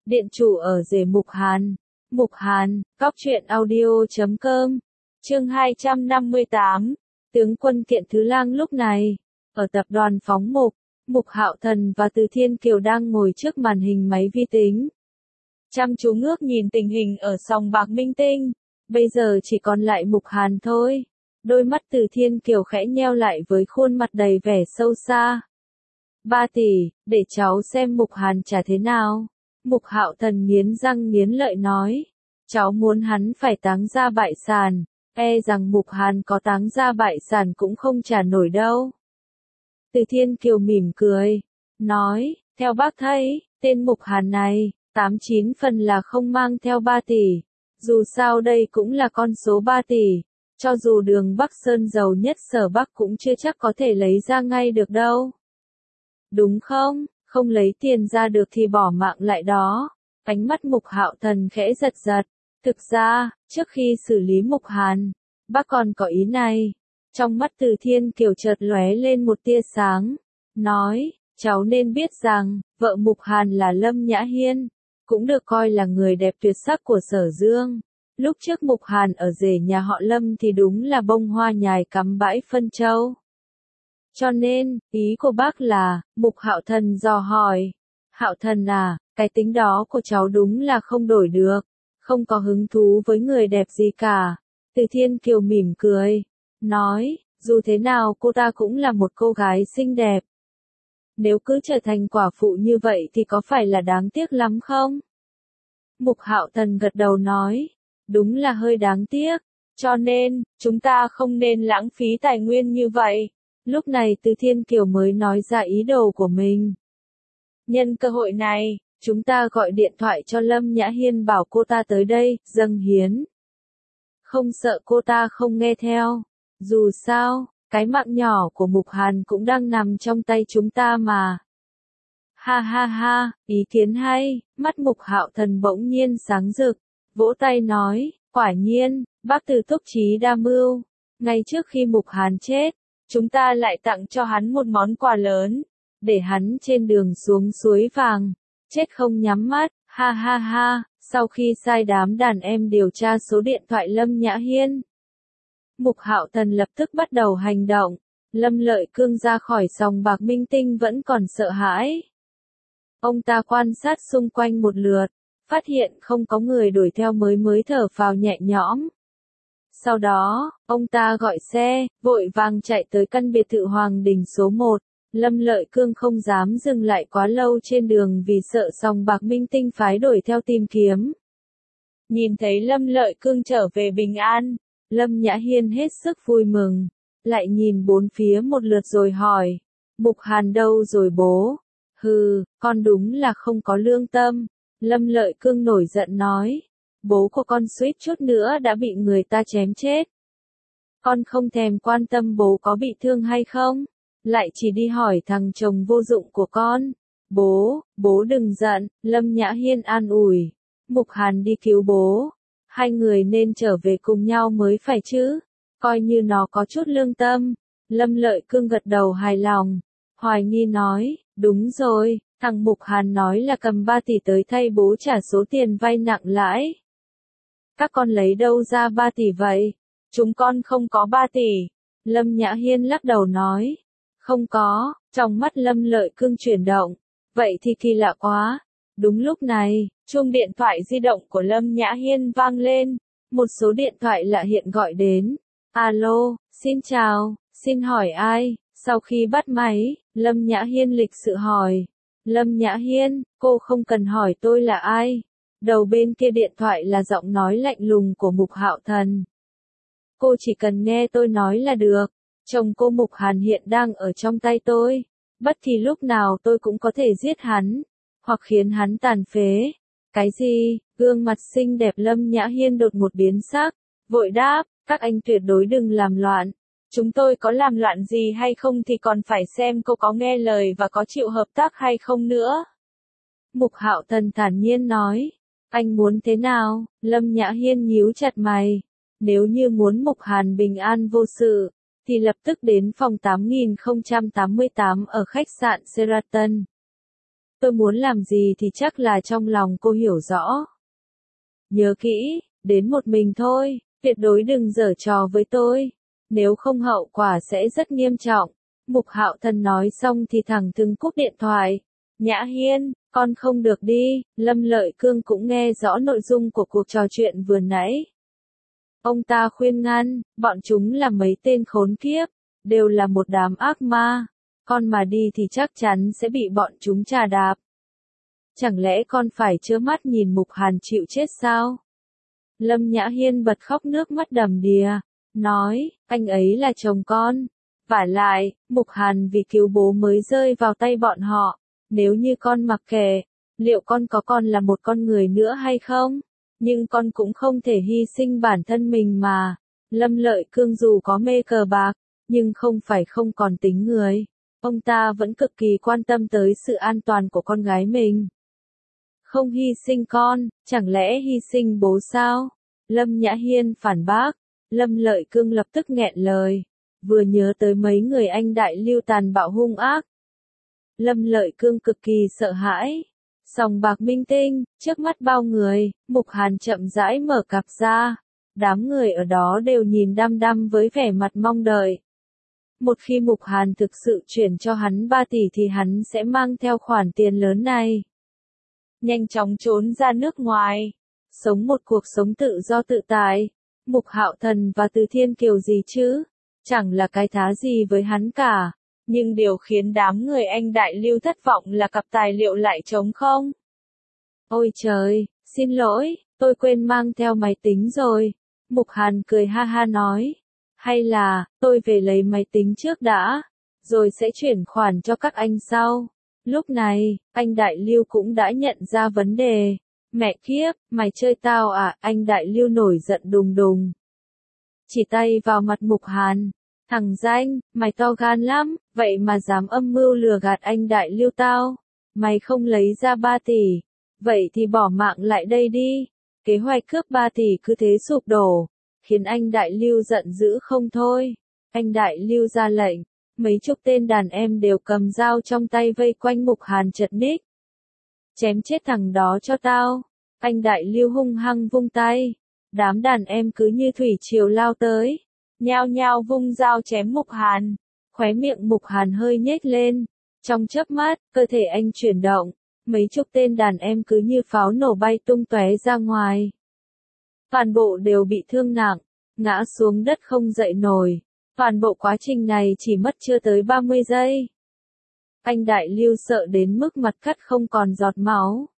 Điện chủ ở rể Mục Hàn. Mục Hàn, Cóc truyện audio.com. Chương 258. Tướng quân Kiện Thứ Lang lúc này, ở tập đoàn phóng mục, Mục Hạo Thần và Từ Thiên Kiều đang ngồi trước màn hình máy vi tính. Chăm chú ngước nhìn tình hình ở sòng bạc Minh Tinh. Bây giờ chỉ còn lại Mục Hàn thôi. Đôi mắt Từ Thiên Kiều khẽ nheo lại với khuôn mặt đầy vẻ sâu xa. 3 tỷ, để cháu xem Mục Hàn trả thế nào. Mục Hạo Thần nghiến răng nghiến lợi nói. Cháu muốn hắn phải táng ra bại sản, e rằng Mục Hàn có táng ra bại sản cũng không trả nổi đâu. Từ Thiên Kiều mỉm cười, nói, theo bác thấy, tên Mục Hàn này, 89 phần là không mang theo 3 tỷ. Dù sao đây cũng là con số 3 tỷ, cho dù Đường Bắc Sơn giàu nhất Sở Bắc cũng chưa chắc có thể lấy ra ngay được đâu. Đúng không? Không lấy tiền ra được thì bỏ mạng lại đó. Ánh mắt Mục Hạo Thần khẽ giật giật. Thực ra, trước khi xử lý Mục Hàn, bác còn có ý này. Trong mắt Từ Thiên Kiều chợt lóe lên một tia sáng. Nói, cháu nên biết rằng, vợ Mục Hàn là Lâm Nhã Hiên, cũng được coi là người đẹp tuyệt sắc của Sở Dương. Lúc trước Mục Hàn ở rể nhà họ Lâm thì đúng là bông hoa nhài cắm bãi phân châu. Cho nên, ý của bác là, Mục Hạo Thần dò hỏi. Hạo Thần à, cái tính đó của cháu đúng là không đổi được. Không có hứng thú với người đẹp gì cả. Từ Thiên Kiều mỉm cười. Nói, dù thế nào cô ta cũng là một cô gái xinh đẹp. Nếu cứ trở thành quả phụ như vậy thì có phải là đáng tiếc lắm không? Mục Hạo Thần gật đầu nói. Đúng là hơi đáng tiếc. Cho nên, chúng ta không nên lãng phí tài nguyên như vậy. Lúc này Từ Thiên Kiều mới nói ra ý đồ của mình. Nhân cơ hội này, chúng ta gọi điện thoại cho Lâm Nhã Hiên bảo cô ta tới đây, dâng hiến. Không sợ cô ta không nghe theo. Dù sao, cái mạng nhỏ của Mục Hàn cũng đang nằm trong tay chúng ta mà. Ha ha ha, ý kiến hay, mắt Mục Hạo Thần bỗng nhiên sáng rực, vỗ tay nói, quả nhiên, bác Từ túc trí đa mưu. Ngay trước khi Mục Hàn chết, chúng ta lại tặng cho hắn một món quà lớn, để hắn trên đường xuống suối vàng, chết không nhắm mắt, ha ha ha, sau khi sai đám đàn em điều tra số điện thoại Lâm Nhã Hiên. Mục Hạo Thần lập tức bắt đầu hành động, Lâm Lợi Cương ra khỏi sòng bạc Minh Tinh vẫn còn sợ hãi. Ông ta quan sát xung quanh một lượt, phát hiện không có người đuổi theo mới thở phào nhẹ nhõm. Sau đó, ông ta gọi xe, vội vàng chạy tới căn biệt thự Hoàng Đình số 1. Lâm Lợi Cương không dám dừng lại quá lâu trên đường vì sợ sòng bạc Minh Tinh phái đuổi theo tìm kiếm. Nhìn thấy Lâm Lợi Cương trở về bình an, Lâm Nhã Hiên hết sức vui mừng, lại nhìn bốn phía một lượt rồi hỏi, Mục Hàn đâu rồi bố? Hừ, con đúng là không có lương tâm. Lâm Lợi Cương nổi giận nói, bố của con suýt chút nữa đã bị người ta chém chết. Con không thèm quan tâm bố có bị thương hay không, lại chỉ đi hỏi thằng chồng vô dụng của con. Bố đừng giận, Lâm Nhã Hiên an ủi. Mục Hàn đi cứu bố. Hai người nên trở về cùng nhau mới phải chứ. Coi như nó có chút lương tâm. Lâm Lợi Cương gật đầu hài lòng. Hoài nghi nói, đúng rồi, thằng Mục Hàn nói là cầm 3 tỷ tới thay bố trả số tiền vay nặng lãi. Các con lấy đâu ra 3 tỷ vậy? Chúng con không có 3 tỷ. Lâm Nhã Hiên lắc đầu nói. Không có, trong mắt Lâm Lợi Cương chuyển động. Vậy thì kỳ lạ quá. Đúng lúc này, chuông điện thoại di động của Lâm Nhã Hiên vang lên. Một số điện thoại lạ hiện gọi đến. Alo, xin chào, xin hỏi ai? Sau khi bắt máy, Lâm Nhã Hiên lịch sự hỏi. Lâm Nhã Hiên, cô không cần hỏi tôi là ai. Đầu bên kia điện thoại là giọng nói lạnh lùng của Mục Hạo Thần. Cô chỉ cần nghe tôi nói là được. Chồng cô Mục Hàn hiện đang ở trong tay tôi. Bất kỳ lúc nào tôi cũng có thể giết hắn, hoặc khiến hắn tàn phế. Cái gì? Gương mặt xinh đẹp Lâm Nhã Hiên đột một biến sắc, vội đáp, các anh tuyệt đối đừng làm loạn. Chúng tôi có làm loạn gì hay không thì còn phải xem cô có nghe lời và có chịu hợp tác hay không nữa. Mục Hạo Thần thản nhiên nói, anh muốn thế nào? Lâm Nhã Hiên nhíu chặt mày. Nếu như muốn Mục Hàn bình an vô sự, thì lập tức đến phòng 8088 ở khách sạn Sheraton. tôi muốn làm gì thì chắc là trong lòng cô hiểu rõ. Nhớ kỹ, đến một mình thôi, tuyệt đối đừng giở trò với tôi, nếu không hậu quả sẽ rất nghiêm trọng. Mục Hạo Thần nói xong thì thẳng thừng cúp điện thoại. Nhã Hiên, con không được đi, Lâm Lợi Cương cũng nghe rõ nội dung của cuộc trò chuyện vừa nãy. Ông ta khuyên ngăn, bọn chúng là mấy tên khốn kiếp, đều là một đám ác ma, con mà đi thì chắc chắn sẽ bị bọn chúng trà đạp. Chẳng lẽ con phải trơ mắt nhìn Mục Hàn chịu chết sao? Lâm Nhã Hiên bật khóc nước mắt đầm đìa, nói, anh ấy là chồng con. Vả lại, Mục Hàn vì cứu bố mới rơi vào tay bọn họ, nếu như con mặc kệ, liệu con có còn là một con người nữa hay không? Nhưng con cũng không thể hy sinh bản thân mình mà. Lâm Lợi Cương dù có mê cờ bạc, nhưng không phải không còn tính người. Ông ta vẫn cực kỳ quan tâm tới sự an toàn của con gái mình. Không hy sinh con, chẳng lẽ hy sinh bố sao? Lâm Nhã Hiên phản bác. Lâm Lợi Cương lập tức nghẹn lời, vừa nhớ tới mấy người anh đại lưu tàn bạo hung ác. Lâm Lợi Cương cực kỳ sợ hãi. Sòng bạc minh tinh, trước mắt bao người, Mục Hàn chậm rãi mở cặp ra. Đám người ở đó đều nhìn đăm đăm với vẻ mặt mong đợi. Một khi Mục Hàn thực sự chuyển cho hắn 3 tỷ thì hắn sẽ mang theo khoản tiền lớn này. Nhanh chóng trốn ra nước ngoài. Sống một cuộc sống tự do tự tại. Mục Hạo Thần và Từ Thiên Kiều gì chứ? Chẳng là cái thá gì với hắn cả. Nhưng điều khiến đám người anh đại lưu thất vọng là cặp tài liệu lại trống không. Ôi trời, xin lỗi, tôi quên mang theo máy tính rồi. Mục Hàn cười ha ha nói. Hay là, tôi về lấy máy tính trước đã, rồi sẽ chuyển khoản cho các anh sau. Lúc này, anh đại lưu cũng đã nhận ra vấn đề. Mẹ kiếp, mày chơi tao à? Anh đại lưu nổi giận đùng đùng. Chỉ tay vào mặt Mục Hàn. Thằng danh, mày to gan lắm, vậy mà dám âm mưu lừa gạt anh đại lưu tao. Mày không lấy ra 3 tỷ, vậy thì bỏ mạng lại đây đi. Kế hoạch cướp 3 tỷ cứ thế sụp đổ, khiến anh đại lưu giận dữ không thôi. Anh đại lưu ra lệnh, mấy chục tên đàn em đều cầm dao trong tay vây quanh Mục Hàn chật ních. Chém chết thằng đó cho tao. Anh đại lưu hung hăng vung tay. Đám đàn em cứ như thủy triều lao tới. Nhao nhao vung dao chém Mục Hàn. Khóe miệng Mục Hàn hơi nhếch lên. Trong chớp mắt, cơ thể anh chuyển động. Mấy chục tên đàn em cứ như pháo nổ bay tung tóe ra ngoài. Toàn bộ đều bị thương nặng, ngã xuống đất không dậy nổi. Toàn bộ quá trình này chỉ mất chưa tới 30 giây. Anh đại lưu sợ đến mức mặt cắt không còn giọt máu.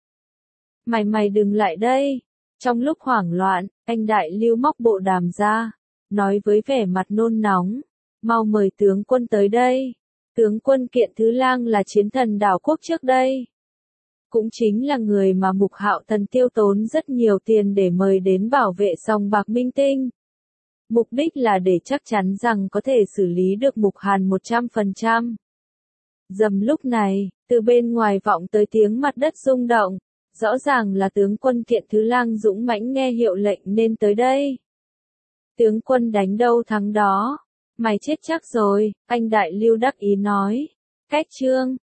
Mày đừng lại đây. Trong lúc hoảng loạn, anh đại lưu móc bộ đàm ra, nói với vẻ mặt nôn nóng. Mau mời tướng quân tới đây. Tướng quân Kiện Thứ Lang là chiến thần đảo quốc trước đây. Cũng chính là người mà Mục Hạo Thần tiêu tốn rất nhiều tiền để mời đến bảo vệ sòng bạc minh tinh. Mục đích là để chắc chắn rằng có thể xử lý được Mục Hàn 100%. Dầm lúc này, từ bên ngoài vọng tới tiếng mặt đất rung động. Rõ ràng là tướng quân Kiện Thứ Lang dũng mãnh nghe hiệu lệnh nên tới đây. Tướng quân đánh đâu thắng đó. Mày chết chắc rồi, anh đại lưu đắc ý nói. Cách chương